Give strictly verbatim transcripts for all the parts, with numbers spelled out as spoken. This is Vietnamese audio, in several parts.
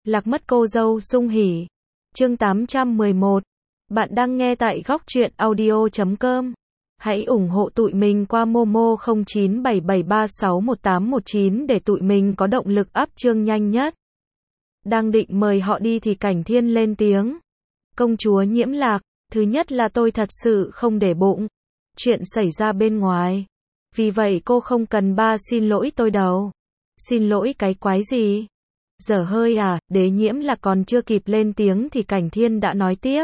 Lạc mất cô dâu sung hỉ. Chương tám trăm mười một. Bạn đang nghe tại góc truyện audio chấm com. Hãy ủng hộ tụi mình qua Momo không chín bảy bảy ba sáu một tám một chín để tụi mình có động lực up chương nhanh nhất. Đang định mời họ đi thì Cảnh Thiên lên tiếng. Công chúa Nhiễm Lạc, thứ nhất là tôi thật sự không để bụng chuyện xảy ra bên ngoài. Vì vậy cô không cần ba xin lỗi tôi đâu. Xin lỗi cái quái gì? Dở hơi à, Đế Nhiễm Lạc còn chưa kịp lên tiếng thì Cảnh Thiên đã nói tiếp.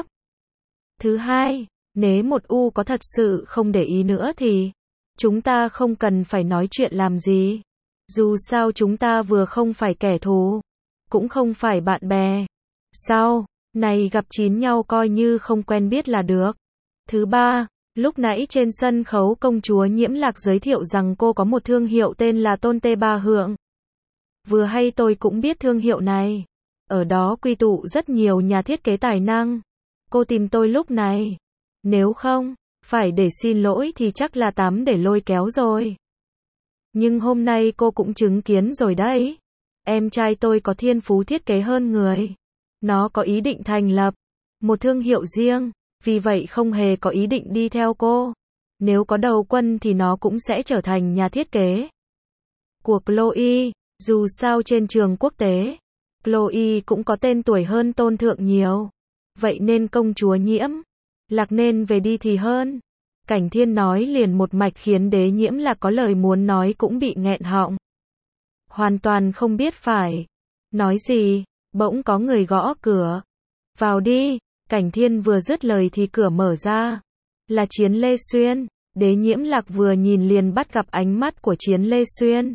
Thứ hai, nếu một U có thật sự không để ý nữa thì chúng ta không cần phải nói chuyện làm gì. Dù sao chúng ta vừa không phải kẻ thù, cũng không phải bạn bè. Sau này gặp chín nhau coi như không quen biết là được. Thứ ba, lúc nãy trên sân khấu công chúa Nhiễm Lạc giới thiệu rằng cô có một thương hiệu tên là Tôn Tê Ba Hượng. Vừa hay tôi cũng biết thương hiệu này. Ở đó quy tụ rất nhiều nhà thiết kế tài năng. Cô tìm tôi lúc này. Nếu không, phải để xin lỗi thì chắc là tám để lôi kéo rồi. Nhưng hôm nay cô cũng chứng kiến rồi đấy. Em trai tôi có thiên phú thiết kế hơn người. Nó có ý định thành lập một thương hiệu riêng, vì vậy không hề có ý định đi theo cô. Nếu có đầu quân thì nó cũng sẽ trở thành nhà thiết kế của Chloe. Dù sao trên trường quốc tế, Chloe cũng có tên tuổi hơn Tôn Thượng nhiều. Vậy nên công chúa Nhiễm Lạc nên về đi thì hơn. Cảnh Thiên nói liền một mạch khiến Đế Nhiễm Lạc có lời muốn nói cũng bị nghẹn họng. Hoàn toàn không biết phải nói gì, bỗng có người gõ cửa. Vào đi. Cảnh Thiên vừa dứt lời thì cửa mở ra. Là Chiến Lê Xuyên. Đế Nhiễm Lạc vừa nhìn liền bắt gặp ánh mắt của Chiến Lê Xuyên.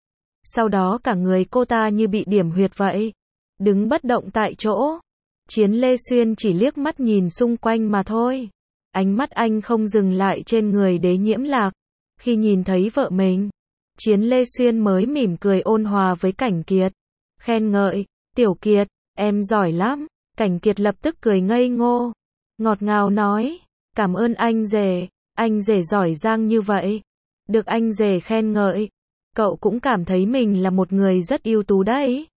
Sau đó cả người cô ta như bị điểm huyệt vậy. Đứng bất động tại chỗ. Chiến Lê Xuyên chỉ liếc mắt nhìn xung quanh mà thôi. Ánh mắt anh không dừng lại trên người Đế Nhiễm Lạc. Khi nhìn thấy vợ mình, Chiến Lê Xuyên mới mỉm cười ôn hòa với Cảnh Kiệt. Khen ngợi, Tiểu Kiệt, em giỏi lắm. Cảnh Kiệt lập tức cười ngây ngô. Ngọt ngào nói, cảm ơn anh rể, anh rể giỏi giang như vậy. Được anh rể khen ngợi, cậu cũng cảm thấy mình là một người rất ưu tú đấy.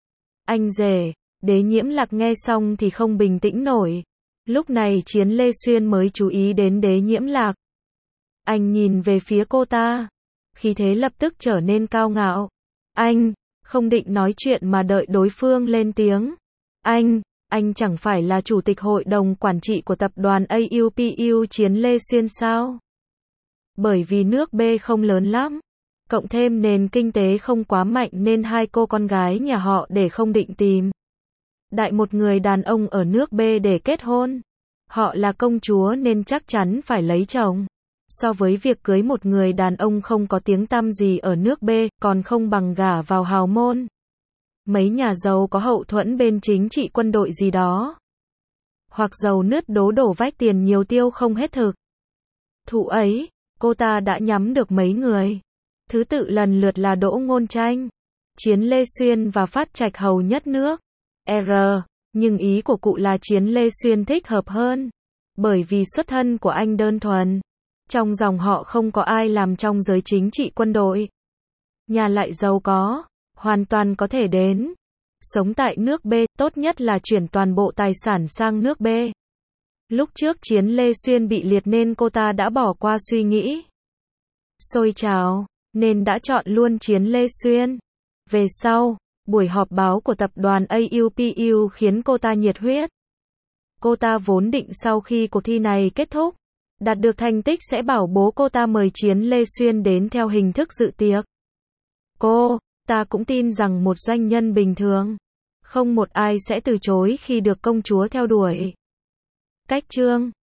Anh rể. Đế Nhiễm Lạc nghe xong thì không bình tĩnh nổi. Lúc này Chiến Lê Xuyên mới chú ý đến Đế Nhiễm Lạc. Anh nhìn về phía cô ta. Khí thế lập tức trở nên cao ngạo. Anh, không định nói chuyện mà đợi đối phương lên tiếng. Anh, anh chẳng phải là chủ tịch hội đồng quản trị của tập đoàn a u pê u Chiến Lê Xuyên sao? Bởi vì nước B không lớn lắm. Cộng thêm nền kinh tế không quá mạnh nên hai cô con gái nhà họ để không định tìm đại một người đàn ông ở nước B để kết hôn. Họ là công chúa nên chắc chắn phải lấy chồng. So với việc cưới một người đàn ông không có tiếng tăm gì ở nước B, còn không bằng gả vào hào môn. Mấy nhà giàu có hậu thuẫn bên chính trị quân đội gì đó. Hoặc giàu nứt đố đổ vách tiền nhiều tiêu không hết thực. Thụ ấy, cô ta đã nhắm được mấy người. Thứ tự lần lượt là Đỗ Ngôn Tranh, Chiến Lê Xuyên và Phát Trạch Hầu Nhất Nước. R. Nhưng ý của cụ là Chiến Lê Xuyên thích hợp hơn. Bởi vì xuất thân của anh đơn thuần. Trong dòng họ không có ai làm trong giới chính trị quân đội. Nhà lại giàu có, hoàn toàn có thể đến sống tại nước B, tốt nhất là chuyển toàn bộ tài sản sang nước B. Lúc trước Chiến Lê Xuyên bị liệt nên cô ta đã bỏ qua suy nghĩ xôi trào, nên đã chọn luôn Chiến Lê Xuyên. Về sau, buổi họp báo của tập đoàn a u pê u khiến cô ta nhiệt huyết. Cô ta vốn định sau khi cuộc thi này kết thúc, đạt được thành tích sẽ bảo bố cô ta mời Chiến Lê Xuyên đến theo hình thức dự tiệc. Cô ta cũng tin rằng một doanh nhân bình thường, không một ai sẽ từ chối khi được công chúa theo đuổi. Cách chương